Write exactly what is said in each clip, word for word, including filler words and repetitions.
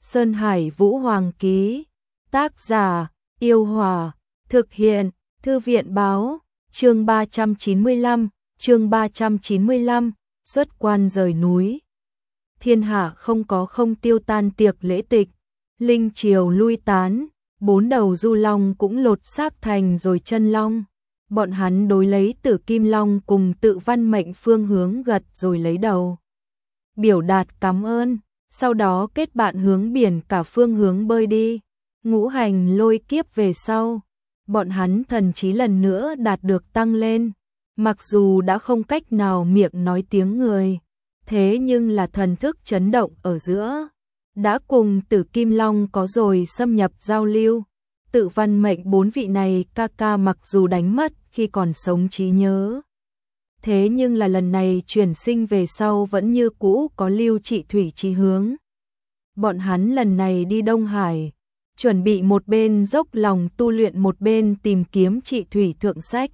Sơn Hải Vũ Hoàng ký. Tác giả: Yêu Hòa. Thực hiện: Thư viện báo. Chương ba trăm chín mươi lăm, chương ba trăm chín mươi lăm, xuất quan rời núi. Thiên hạ không có không tiêu tan tiệc lễ tịch, linh triều lui tán, bốn đầu du long cũng lột xác thành rồi chân long. Bọn hắn đối lấy Tử Kim Long cùng Tự Văn Mệnh phương hướng gật rồi lấy đầu biểu đạt cảm ơn, sau đó kết bạn hướng biển cả phương hướng bơi đi. Ngũ hành lôi kiếp về sau, bọn hắn thần trí lần nữa đạt được tăng lên, mặc dù đã không cách nào miệng nói tiếng người, thế nhưng là thần thức chấn động ở giữa, đã cùng Tử Kim Long có rồi xâm nhập giao lưu. Tự Văn Mệnh bốn vị này ca ca mặc dù đánh mất khi còn sống trí nhớ, thế nhưng là lần này chuyển sinh về sau vẫn như cũ có lưu trị thủy chí hướng. Bọn hắn lần này đi Đông Hải, chuẩn bị một bên dốc lòng tu luyện một bên tìm kiếm trị thủy thượng sách,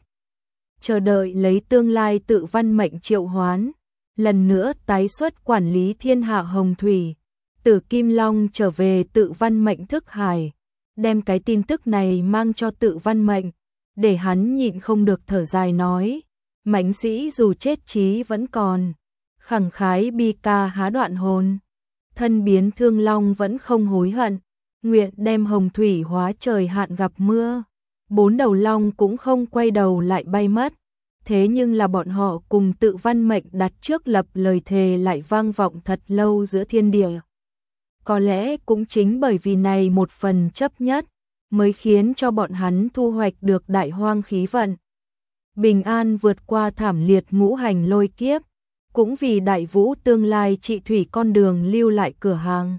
chờ đợi lấy tương lai Tự Văn Mệnh triệu hoán, lần nữa tái xuất quản lý thiên hạ hồng thủy. Tử Kim Long trở về Tự Văn Mệnh thức hải, đem cái tin tức này mang cho Tự Văn Mệnh, để hắn nhịn không được thở dài nói, mãnh sĩ dù chết trí vẫn còn, khẳng khái bi ca há đoạn hồn, thân biến thương long vẫn không hối hận, nguyện đem hồng thủy hóa trời hạn gặp mưa. Bốn đầu long cũng không quay đầu lại bay mất, thế nhưng là bọn họ cùng Tự Văn Mệnh đặt trước lập lời thề lại vang vọng thật lâu giữa thiên địa. Có lẽ cũng chính bởi vì này một phần chấp nhất, mới khiến cho bọn hắn thu hoạch được đại hoang khí vận, bình an vượt qua thảm liệt ngũ hành lôi kiếp, cũng vì đại vũ tương lai trị thủy con đường lưu lại cửa hàng.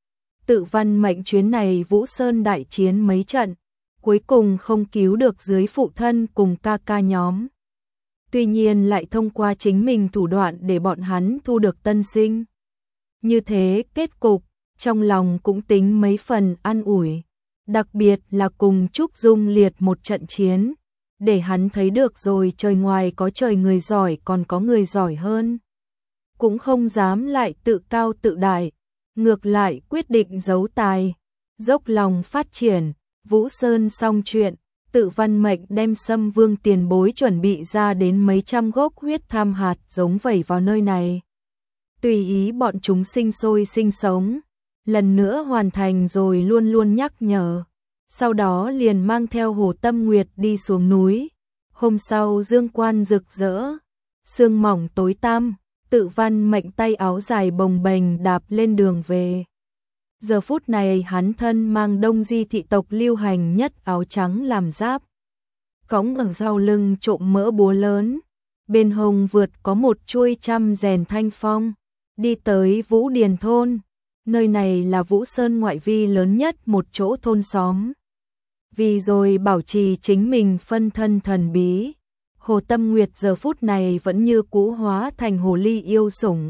Tự Văn Mệnh chuyến này Vũ Sơn đại chiến mấy trận, cuối cùng không cứu được dưới phụ thân cùng ca ca nhóm. Tuy nhiên lại thông qua chính mình thủ đoạn để bọn hắn thu được tân sinh. Như thế kết cục, trong lòng cũng tính mấy phần an ủi, đặc biệt là cùng Trúc Dung liệt một trận chiến, để hắn thấy được rồi trời ngoài có trời người giỏi còn có người giỏi hơn. Cũng không dám lại tự cao tự đại, ngược lại quyết định giấu tài, dốc lòng phát triển. Vũ Sơn xong chuyện, Tự Văn Mệnh đem Sâm Vương tiền bối chuẩn bị ra đến mấy trăm gốc huyết tham hạt giống vẩy vào nơi này, tùy ý bọn chúng sinh sôi sinh sống. Lần nữa hoàn thành rồi luôn luôn nhắc nhở, sau đó liền mang theo Hồ Tâm Nguyệt đi xuống núi. Hôm sau dương quan rực rỡ, sương mỏng tối tăm, Tự Văn Mệnh tay áo dài bồng bềnh đạp lên đường về. Giờ phút này hắn thân mang Đông Di thị tộc lưu hành nhất áo trắng làm giáp, cõng ở sau lưng trộm mỡ búa lớn, bên hông vượt có một chuôi trăm rèn thanh phong, đi tới Vũ Điền thôn. Nơi này là Vũ Sơn ngoại vi lớn nhất một chỗ thôn xóm. Vì rồi bảo trì chính mình phân thân thần bí, Hồ Tâm Nguyệt giờ phút này vẫn như cũ hóa thành hồ ly yêu sủng.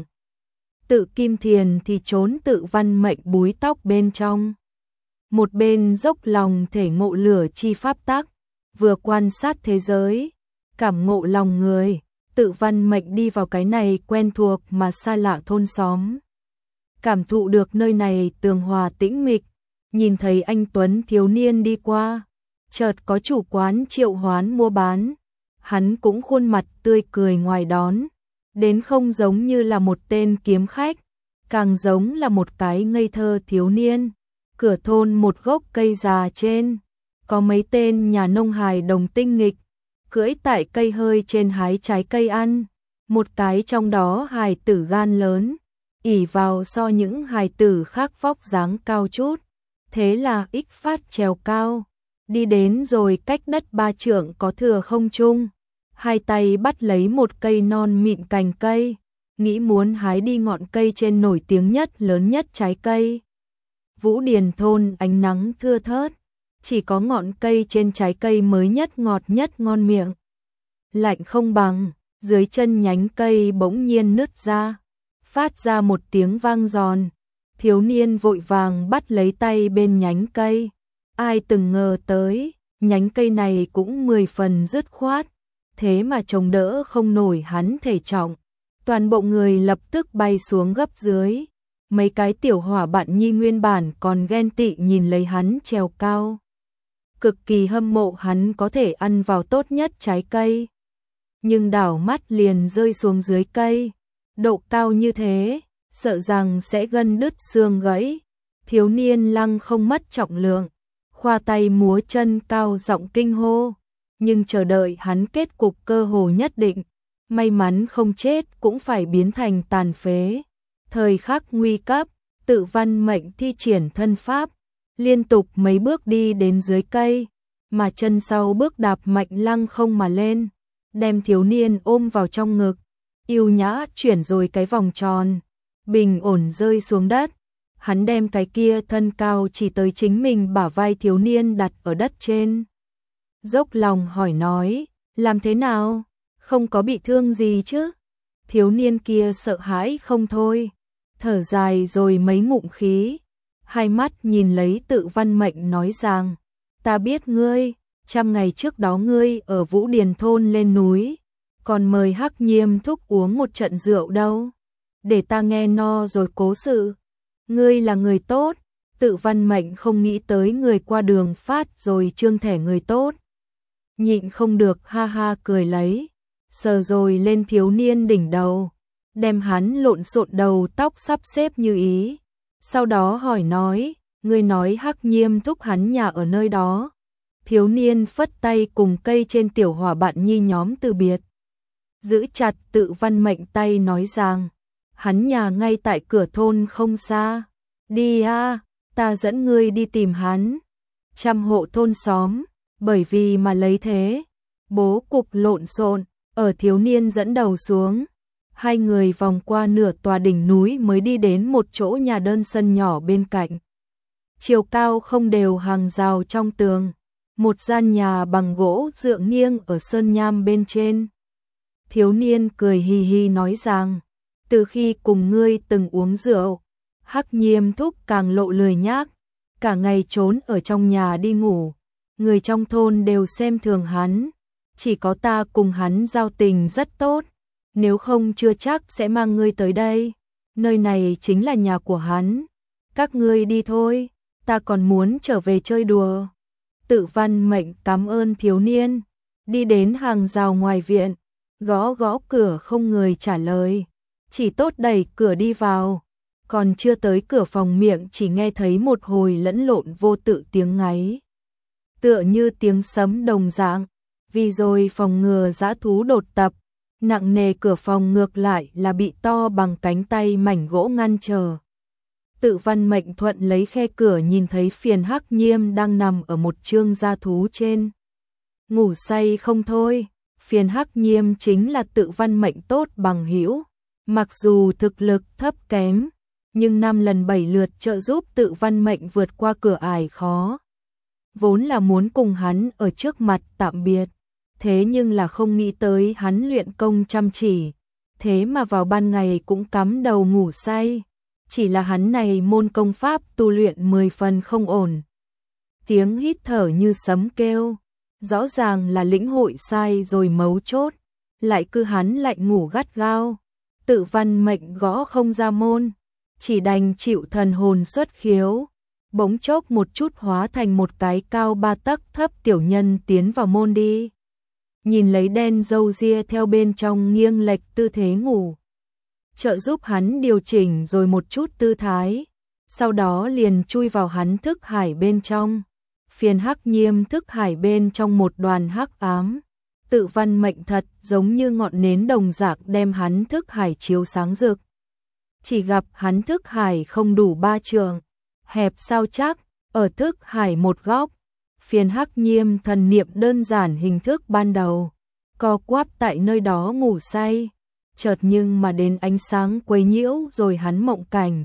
Tự Kim Thiền thì trốn Tự Văn Mệnh búi tóc bên trong, một bên dốc lòng thể ngộ lửa chi pháp tắc, vừa quan sát thế giới, cảm ngộ lòng người. Tự Văn Mệnh đi vào cái này quen thuộc mà xa lạ thôn xóm, cảm thụ được nơi này tường hòa tĩnh mịch, nhìn thấy anh tuấn thiếu niên đi qua, chợt có chủ quán triệu hoán mua bán, hắn cũng khuôn mặt tươi cười ngoài đón, đến không giống như là một tên kiếm khách, càng giống là một cái ngây thơ thiếu niên. Cửa thôn một gốc cây già trên, có mấy tên nhà nông hài đồng tinh nghịch, cưỡi tại cây hơi trên hái trái cây ăn, một cái trong đó hài tử gan lớn, ỉ vào so những hài tử khác vóc dáng cao chút, thế là ích phát trèo cao, đi đến rồi cách đất ba trượng có thừa không trung, hai tay bắt lấy một cây non mịn cành cây, nghĩ muốn hái đi ngọn cây trên nổi tiếng nhất lớn nhất trái cây. Vũ Điền thôn ánh nắng thưa thớt, chỉ có ngọn cây trên trái cây mới nhất ngọt nhất ngon miệng. Lạnh không bằng, dưới chân nhánh cây bỗng nhiên nứt ra, phát ra một tiếng vang giòn, thiếu niên vội vàng bắt lấy tay bên nhánh cây. Ai từng ngờ tới, nhánh cây này cũng mười phần dứt khoát, thế mà chống đỡ không nổi hắn thể trọng, toàn bộ người lập tức bay xuống gấp dưới, mấy cái tiểu hỏa bạn nhi nguyên bản còn ghen tị nhìn lấy hắn trèo cao. Cực kỳ hâm mộ hắn có thể ăn vào tốt nhất trái cây. Nhưng đảo mắt liền rơi xuống dưới cây. Độ cao như thế, sợ rằng sẽ gân đứt xương gãy. Thiếu niên lăng không mất trọng lượng, khoa tay múa chân cao giọng kinh hô. Nhưng chờ đợi hắn kết cục cơ hồ nhất định. May mắn không chết cũng phải biến thành tàn phế. Thời khắc nguy cấp, Tự Văn Mệnh thi triển thân pháp, liên tục mấy bước đi đến dưới cây, mà chân sau bước đạp mạnh lăng không mà lên, đem thiếu niên ôm vào trong ngực, yêu nhã chuyển rồi cái vòng tròn, bình ổn rơi xuống đất. Hắn đem cái kia thân cao chỉ tới chính mình bả vai thiếu niên đặt ở đất trên. Dốc lòng hỏi nói, làm thế nào? Không có bị thương gì chứ? Thiếu niên kia sợ hãi không thôi, thở dài rồi mấy ngụm khí, hai mắt nhìn lấy Tự Văn Mệnh nói rằng, ta biết ngươi, trăm ngày trước đó ngươi ở Vũ Điền thôn lên núi, còn mời Hắc Nhiêm thúc uống một trận rượu đâu, để ta nghe no rồi cố sự. Ngươi là người tốt. Tự Văn Mệnh không nghĩ tới người qua đường phát rồi trương thẻ người tốt. Nhịn không được ha ha cười lấy, sờ rồi lên thiếu niên đỉnh đầu, đem hắn lộn xộn đầu tóc sắp xếp như ý. Sau đó hỏi nói, ngươi nói Hắc Nhiêm thúc hắn nhà ở nơi đó. Thiếu niên phất tay cùng cây trên tiểu hỏa bạn nhi nhóm từ biệt. Giữ chặt Tự Văn Mệnh tay nói rằng, hắn nhà ngay tại cửa thôn không xa. Đi a, ta dẫn ngươi đi tìm hắn. Trăm hộ thôn xóm, bởi vì mà lấy thế, bố cục lộn xộn, ở thiếu niên dẫn đầu xuống. Hai người vòng qua nửa tòa đỉnh núi mới đi đến một chỗ nhà đơn sân nhỏ bên cạnh. Chiều cao không đều hàng rào trong tường, một gian nhà bằng gỗ dựa nghiêng ở sơn nham bên trên. Thiếu niên cười hì hì nói rằng, từ khi cùng ngươi từng uống rượu, Hắc Nhiêm thúc càng lộ lười nhác, cả ngày trốn ở trong nhà đi ngủ, người trong thôn đều xem thường hắn, chỉ có ta cùng hắn giao tình rất tốt, nếu không chưa chắc sẽ mang ngươi tới đây, nơi này chính là nhà của hắn, các ngươi đi thôi, ta còn muốn trở về chơi đùa. Tự Văn Mệnh cảm ơn thiếu niên, đi đến hàng rào ngoài viện, gõ gõ cửa không người trả lời, chỉ tốt đẩy cửa đi vào. Còn chưa tới cửa phòng miệng chỉ nghe thấy một hồi lẫn lộn vô tự tiếng ngáy. Tựa như tiếng sấm đồng dạng, vì rồi phòng ngừa dã thú đột tập, nặng nề cửa phòng ngược lại là bị to bằng cánh tay mảnh gỗ ngăn trở. Tự Văn Mệnh thuận lấy khe cửa nhìn thấy Phiền Hắc Nhiêm đang nằm ở một trương gia thú trên. Ngủ say không thôi, Phiền Hắc Nhiêm chính là Tự Văn Mệnh tốt bằng hữu, mặc dù thực lực thấp kém, nhưng năm lần bảy lượt trợ giúp Tự Văn Mệnh vượt qua cửa ải khó. Vốn là muốn cùng hắn ở trước mặt tạm biệt, thế nhưng là không nghĩ tới hắn luyện công chăm chỉ, thế mà vào ban ngày cũng cắm đầu ngủ say, chỉ là hắn này môn công pháp tu luyện mười phần không ổn. Tiếng hít thở như sấm kêu, rõ ràng là lĩnh hội sai rồi mấu chốt, lại cứ hắn lại ngủ gắt gao. Tự Văn Mệnh gõ không ra môn, chỉ đành chịu thần hồn xuất khiếu, bỗng chốc một chút hóa thành một cái cao ba tấc thấp tiểu nhân tiến vào môn đi. Nhìn lấy đen râu ria theo bên trong nghiêng lệch tư thế ngủ, trợ giúp hắn điều chỉnh rồi một chút tư thái, sau đó liền chui vào hắn thức hải bên trong. Phiền Hắc Nhiêm thức hải bên trong một đoàn hắc ám, Tự Văn Mệnh thật giống như ngọn nến đồng dạng đem hắn thức hải chiếu sáng rực. Chỉ gặp hắn thức hải không đủ ba trượng, hẹp sao chắc, ở thức hải một góc, Phiền Hắc Nhiêm thần niệm đơn giản hình thức ban đầu, co quắp tại nơi đó ngủ say, chợt nhưng mà đến ánh sáng quấy nhiễu rồi hắn mộng cảnh.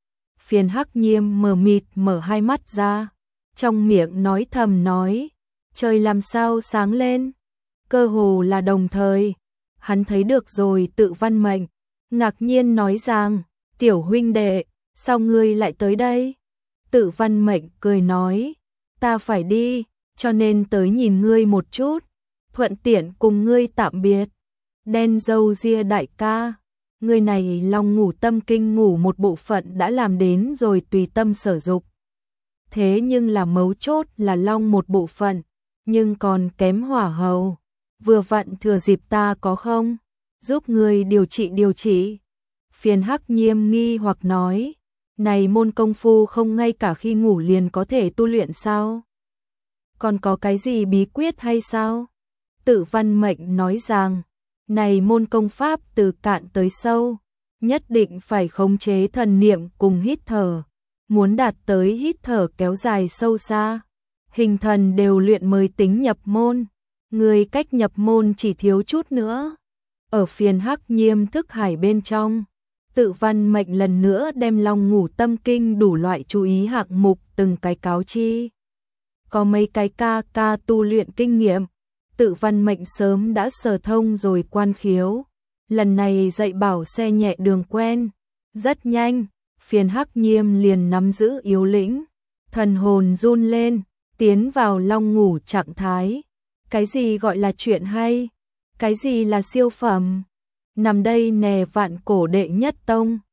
Phiền Hắc Nhiêm mờ mịt mở hai mắt ra, trong miệng nói thầm nói, trời làm sao sáng lên, cơ hồ là đồng thời, hắn thấy được rồi Tự Văn Mệnh, ngạc nhiên nói rằng, tiểu huynh đệ, sao ngươi lại tới đây? Tự Văn Mệnh cười nói, ta phải đi, cho nên tới nhìn ngươi một chút, thuận tiện cùng ngươi tạm biệt. Đen râu ria đại ca, Người này long ngủ tâm kinh ngủ một bộ phận đã làm đến rồi tùy tâm sở dục. Thế nhưng là mấu chốt là long một bộ phận, nhưng còn kém hỏa hầu. Vừa vặn thừa dịp ta có không? Giúp người điều trị điều trị. Phiền Hắc Nhiêm nghi hoặc nói, này môn công phu không ngay cả khi ngủ liền có thể tu luyện sao? Còn có cái gì bí quyết hay sao? Tự Văn Mệnh nói rằng, này môn công pháp từ cạn tới sâu, nhất định phải khống chế thần niệm cùng hít thở. Muốn đạt tới hít thở kéo dài sâu xa, hình thần đều luyện mới tính nhập môn. Người cách nhập môn chỉ thiếu chút nữa. Ở phiền Hắc Nhiêm thức hải bên trong, Tự Văn Mệnh lần nữa đem long ngủ tâm kinh đủ loại chú ý hạng mục từng cái cáo chi. Có mấy cái ca ca tu luyện kinh nghiệm, Tự Văn Mệnh sớm đã sở thông rồi quan khiếu. Lần này dạy bảo xe nhẹ đường quen, rất nhanh, phiền Hắc Nhiêm liền nắm giữ yếu lĩnh, thần hồn run lên, tiến vào long ngủ trạng thái. Cái gì gọi là chuyện hay? Cái gì là siêu phẩm? Nằm đây nè vạn cổ đệ nhất tông,